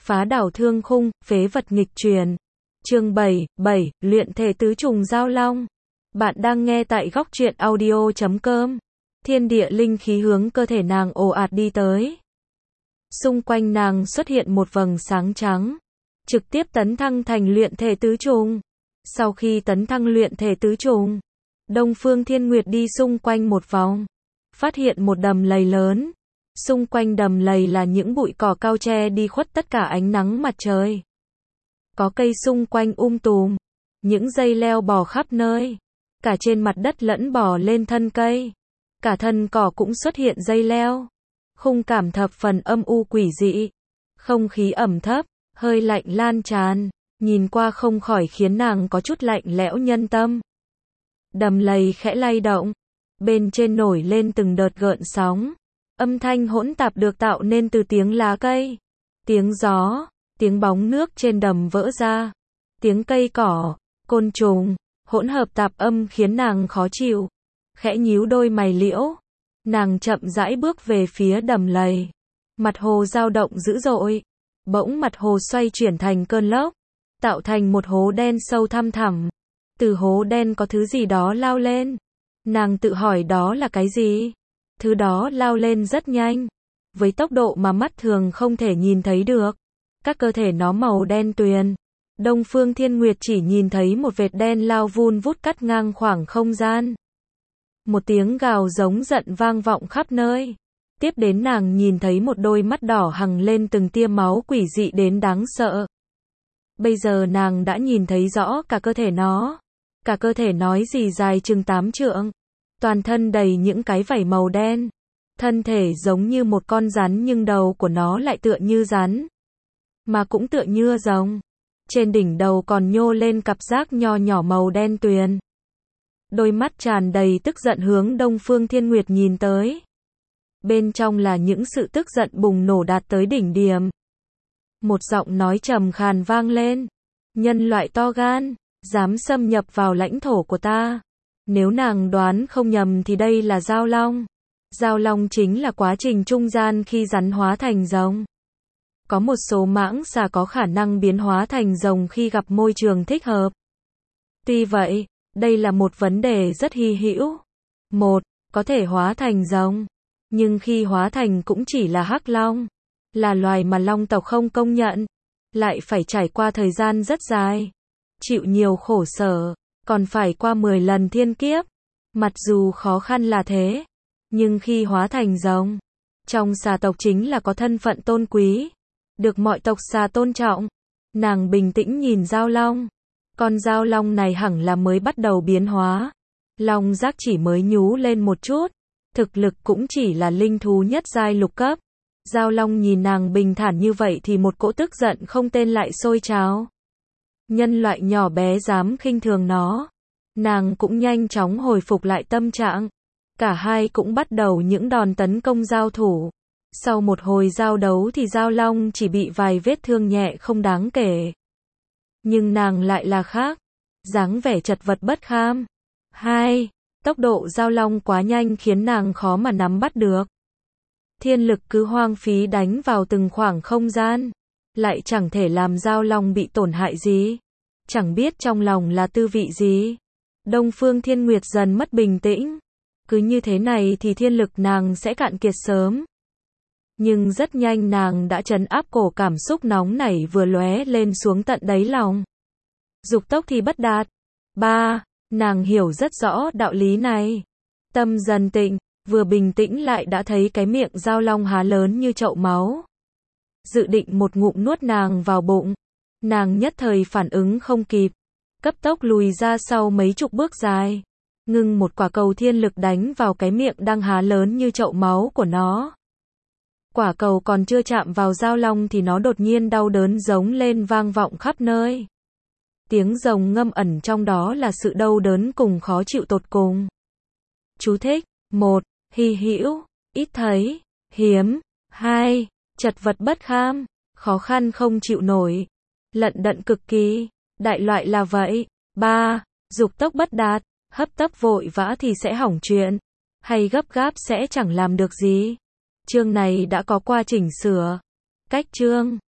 Phá đảo thương khung, phế vật nghịch truyền. Chương 7, luyện thể tứ trùng giao long. Bạn đang nghe tại góc truyện audio.com. Thiên địa linh khí hướng cơ thể nàng ồ ạt đi tới. Xung quanh nàng xuất hiện một vầng sáng trắng, trực tiếp tấn thăng thành luyện thể tứ trùng. Sau khi tấn thăng luyện thể tứ trùng, Đông Phương Thiên Nguyệt đi xung quanh một vòng, phát hiện một đầm lầy lớn. Xung quanh đầm lầy là những bụi cỏ cao che đi khuất tất cả ánh nắng mặt trời. Có cây xung quanh tùm, những dây leo bò khắp nơi, cả trên mặt đất lẫn bò lên thân cây. Cả thân cỏ cũng xuất hiện dây leo. Khung cảm thập phần âm u quỷ dị. Không khí ẩm thấp, hơi lạnh lan tràn, nhìn qua không khỏi khiến nàng có chút lạnh lẽo nhân tâm. Đầm lầy khẽ lay động, bên trên nổi lên từng đợt gợn sóng. Âm thanh hỗn tạp được tạo nên từ tiếng lá cây, tiếng gió, tiếng bóng nước trên đầm vỡ ra, tiếng cây cỏ, côn trùng, hỗn hợp tạp âm khiến nàng khó chịu. Khẽ nhíu đôi mày liễu, nàng chậm rãi bước về phía đầm lầy. Mặt hồ dao động dữ dội, bỗng mặt hồ xoay chuyển thành cơn lốc, tạo thành một hố đen sâu thăm thẳm. Từ hố đen có thứ gì đó lao lên. Nàng tự hỏi đó là cái gì? Thứ đó lao lên rất nhanh, với tốc độ mà mắt thường không thể nhìn thấy được. Các cơ thể nó màu đen tuyền. Đông Phương Thiên Nguyệt chỉ nhìn thấy một vệt đen lao vun vút cắt ngang khoảng không gian. Một tiếng gào giống giận vang vọng khắp nơi. Tiếp đến nàng nhìn thấy một đôi mắt đỏ hằng lên từng tia máu quỷ dị đến đáng sợ. Bây giờ nàng đã nhìn thấy rõ cả cơ thể nó. Cả cơ thể nói gì dài chừng 8 trượng. Toàn thân đầy những cái vảy màu đen. Thân thể giống như một con rắn nhưng đầu của nó lại tựa như rắn, mà cũng tựa như rồng. Trên đỉnh đầu còn nhô lên cặp giác nho nhỏ màu đen tuyền. Đôi mắt tràn đầy tức giận hướng Đông Phương Thiên Nguyệt nhìn tới. Bên trong là những sự tức giận bùng nổ đạt tới đỉnh điểm. Một giọng nói trầm khàn vang lên. Nhân loại to gan, dám xâm nhập vào lãnh thổ của ta. Nếu nàng đoán không nhầm thì đây là giao long. Giao long chính là quá trình trung gian khi rắn hóa thành rồng. Có một số mãng xà có khả năng biến hóa thành rồng khi gặp môi trường thích hợp. Tuy vậy, đây là một vấn đề rất hy hữu. Một, có thể hóa thành rồng, nhưng khi hóa thành cũng chỉ là hắc long, là loài mà long tộc không công nhận, lại phải trải qua thời gian rất dài, chịu nhiều khổ sở, còn phải qua 10 lần thiên kiếp. Mặc dù khó khăn là thế, nhưng khi hóa thành rồng, trong xà tộc chính là có thân phận tôn quý, được mọi tộc xà tôn trọng. Nàng bình tĩnh nhìn giao long. Con giao long này hẳn là mới bắt đầu biến hóa. Long giác chỉ mới nhú lên một chút. Thực lực cũng chỉ là linh thú nhất giai lục cấp. Giao long nhìn nàng bình thản như vậy thì một cỗ tức giận không tên lại sôi trào. Nhân loại nhỏ bé dám khinh thường nó. Nàng cũng nhanh chóng hồi phục lại tâm trạng. Cả hai cũng bắt đầu những đòn tấn công giao thủ. Sau một hồi giao đấu thì giao long chỉ bị vài vết thương nhẹ không đáng kể. Nhưng nàng lại là khác. Dáng vẻ chật vật bất kham. 2. Tốc độ giao long quá nhanh khiến nàng khó mà nắm bắt được. Thiên lực cứ hoang phí đánh vào từng khoảng không gian. Lại chẳng thể làm giao long bị tổn hại gì. Chẳng biết trong lòng là tư vị gì. Đông Phương Thiên Nguyệt dần mất bình tĩnh. Cứ như thế này thì thiên lực nàng sẽ cạn kiệt sớm. Nhưng rất nhanh nàng đã trấn áp cổ cảm xúc nóng nảy vừa lóe lên xuống tận đáy lòng. Dục tốc thì bất đạt. 3. Nàng hiểu rất rõ đạo lý này. Tâm dần tịnh, vừa bình tĩnh lại đã thấy cái miệng giao long há lớn như chậu máu. Dự định một ngụm nuốt nàng vào bụng. Nàng nhất thời phản ứng không kịp. Cấp tốc lùi ra sau mấy chục bước dài. Ngưng một quả cầu thiên lực đánh vào cái miệng đang há lớn như chậu máu của nó. Quả cầu còn chưa chạm vào giao long thì nó đột nhiên đau đớn giống lên vang vọng khắp nơi. Tiếng rồng ngâm ẩn trong đó là sự đau đớn cùng khó chịu tột cùng. Chú thích: 1. Hy hữu, ít thấy, hiếm. 2. Chật vật bất kham, khó khăn không chịu nổi, lận đận cực kỳ, đại loại là vậy. 3. Dục tốc bất đạt, hấp tấp vội vã thì sẽ hỏng chuyện, hay gấp gáp sẽ chẳng làm được gì. Chương này đã có qua chỉnh sửa. Cách chương